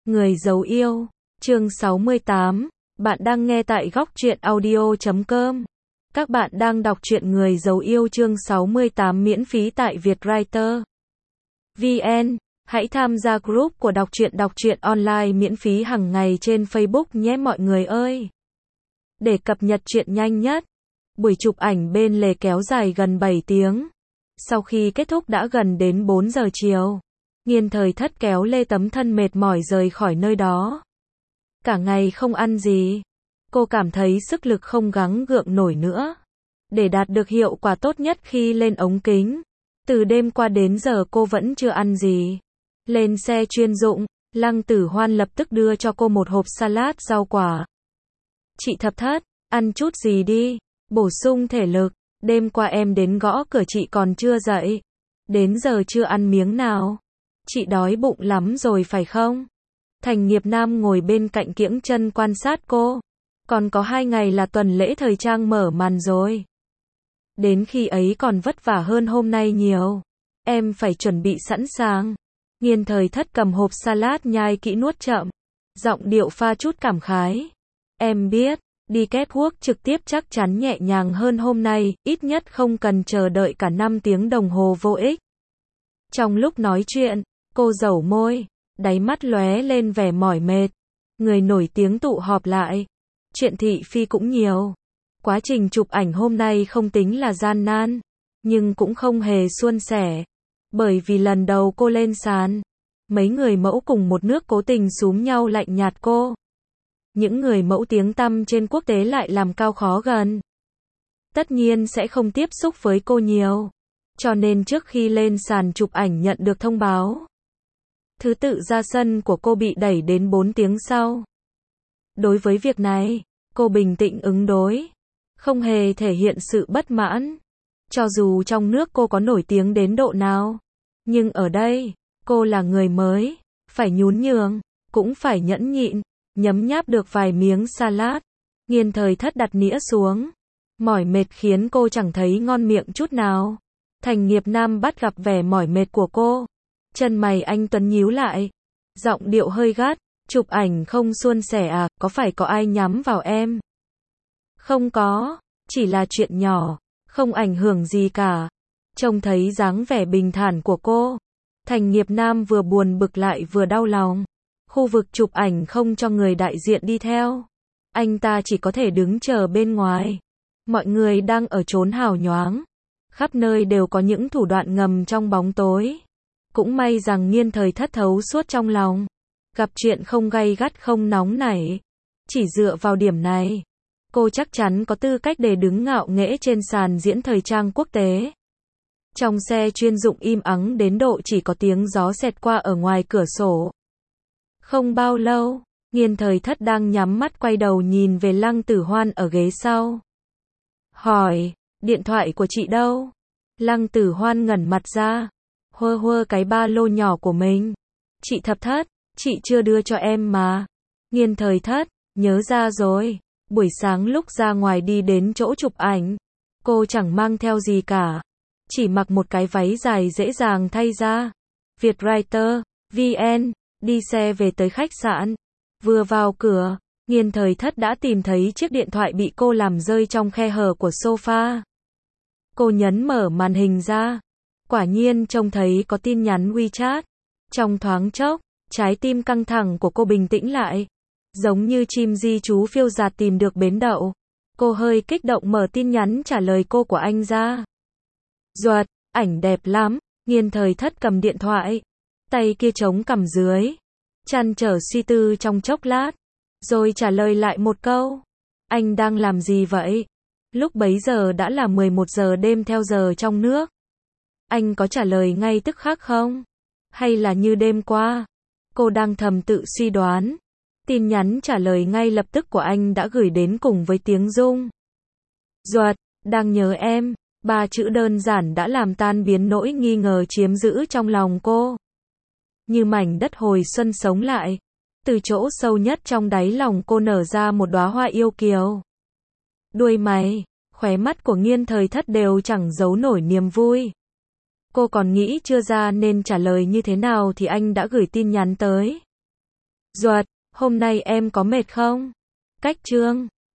Người giấu yêu, chương 68, bạn đang nghe tại góc truyện audio.com. Các bạn đang đọc truyện Người giấu yêu chương 68 miễn phí tại Vietwriter VN. Hãy tham gia group của đọc truyện online miễn phí hàng ngày trên Facebook nhé mọi người ơi. Để cập nhật truyện nhanh nhất, buổi chụp ảnh bên lề kéo dài gần 7 tiếng. Sau khi kết thúc đã gần đến 4 giờ chiều. Nghiên Thời Thất kéo lê tấm thân mệt mỏi rời khỏi nơi đó. Cả ngày không ăn gì. Cô cảm thấy sức lực không gắng gượng nổi nữa. Để đạt được hiệu quả tốt nhất khi lên ống kính. Từ đêm qua đến giờ cô vẫn chưa ăn gì. Lên xe chuyên dụng, Lăng Tử Hoan lập tức đưa cho cô một hộp salad rau quả. Chị Thập Thất, ăn chút gì đi, bổ sung thể lực. Đêm qua em đến gõ cửa chị còn chưa dậy. Đến giờ chưa ăn miếng nào. Chị đói bụng lắm rồi phải không? Thành Nghiệp Nam ngồi bên cạnh kiễng chân quan sát cô. Còn có 2 ngày là tuần lễ thời trang mở màn rồi. Đến khi ấy còn vất vả hơn hôm nay nhiều. Em phải chuẩn bị sẵn sàng. Nghiên Thời Thất cầm hộp salad nhai kỹ nuốt chậm. Giọng điệu pha chút cảm khái. Em biết, đi catwalk trực tiếp chắc chắn nhẹ nhàng hơn hôm nay, ít nhất không cần chờ đợi cả 5 tiếng đồng hồ vô ích. Trong lúc nói chuyện, cô dẩu môi, đáy mắt lóe lên vẻ mỏi mệt. Người nổi tiếng tụ họp lại. Chuyện thị phi cũng nhiều. Quá trình chụp ảnh hôm nay không tính là gian nan, nhưng cũng không hề suôn sẻ. Bởi vì lần đầu cô lên sàn, mấy người mẫu cùng một nước cố tình xúm nhau lạnh nhạt cô. Những người mẫu tiếng tăm trên quốc tế lại làm cao khó gần. Tất nhiên sẽ không tiếp xúc với cô nhiều. Cho nên trước khi lên sàn chụp ảnh nhận được thông báo. Thứ tự ra sân của cô bị đẩy đến 4 tiếng sau. Đối với việc này, cô bình tĩnh ứng đối. Không hề thể hiện sự bất mãn. Cho dù trong nước cô có nổi tiếng đến độ nào. Nhưng ở đây, cô là người mới. Phải nhún nhường, cũng phải nhẫn nhịn. Nhấm nháp được vài miếng salad. Nghiên Thời Thất đặt nĩa xuống. Mỏi mệt khiến cô chẳng thấy ngon miệng chút nào. Thành Nghiệp Nam bắt gặp vẻ mỏi mệt của cô. Chân mày anh tuấn nhíu lại. Giọng điệu hơi gắt. Chụp ảnh không suôn sẻ à, có phải có ai nhắm vào em? Không có, chỉ là chuyện nhỏ, không ảnh hưởng gì cả. Trông thấy dáng vẻ bình thản của cô. Thành Nghiệp Nam vừa buồn bực lại vừa đau lòng. Khu vực chụp ảnh không cho người đại diện đi theo. Anh ta chỉ có thể đứng chờ bên ngoài. Mọi người đang ở chốn hào nhoáng. Khắp nơi đều có những thủ đoạn ngầm trong bóng tối. Cũng may rằng Nghiên Thời Thất thấu suốt trong lòng. Gặp chuyện không gay gắt không nóng nảy. Chỉ dựa vào điểm này, cô chắc chắn có tư cách để đứng ngạo nghễ trên sàn diễn thời trang quốc tế. Trong xe chuyên dụng im ắng đến độ chỉ có tiếng gió xẹt qua ở ngoài cửa sổ. Không bao lâu, Nghiên Thời Thất đang nhắm mắt quay đầu nhìn về Lăng Tử Hoan ở ghế sau. Hỏi, điện thoại của chị đâu? Lăng Tử Hoan ngẩn mặt ra, hơ hơ cái ba lô nhỏ của mình. Chị Thập Thất, chị chưa đưa cho em mà. Nghiên Thời Thất, nhớ ra rồi. Buổi sáng lúc ra ngoài đi đến chỗ chụp ảnh, cô chẳng mang theo gì cả. Chỉ mặc một cái váy dài dễ dàng thay ra. Vietwriter VN, đi xe về tới khách sạn. Vừa vào cửa, Nghiên Thời Thất đã tìm thấy chiếc điện thoại bị cô làm rơi trong khe hở của sofa. Cô nhấn mở màn hình ra. Quả nhiên trông thấy có tin nhắn WeChat. Trong thoáng chốc, trái tim căng thẳng của cô bình tĩnh lại. Giống như chim di trú phiêu dạt tìm được bến đậu. Cô hơi kích động mở tin nhắn trả lời cô của anh ra. Duật, ảnh đẹp lắm. Nghiên Thời Thất cầm điện thoại. Tay kia chống cằm dưới. Trăn trở suy tư trong chốc lát. Rồi trả lời lại một câu. Anh đang làm gì vậy? Lúc bấy giờ đã là 11 giờ đêm theo giờ trong nước. Anh có trả lời ngay tức khắc không? Hay là như đêm qua? Cô đang thầm tự suy đoán. Tin nhắn trả lời ngay lập tức của anh đã gửi đến cùng với tiếng rung. Duật, đang nhớ em. 3 chữ đơn giản đã làm tan biến nỗi nghi ngờ chiếm giữ trong lòng cô. Như mảnh đất hồi xuân sống lại. Từ chỗ sâu nhất trong đáy lòng cô nở ra một đóa hoa yêu kiều. Đuôi mày, khóe mắt của Nghiên Thời Thất đều chẳng giấu nổi niềm vui. Cô còn nghĩ chưa ra nên trả lời như thế nào thì anh đã gửi tin nhắn tới. Duật, hôm nay em có mệt không? Cách chương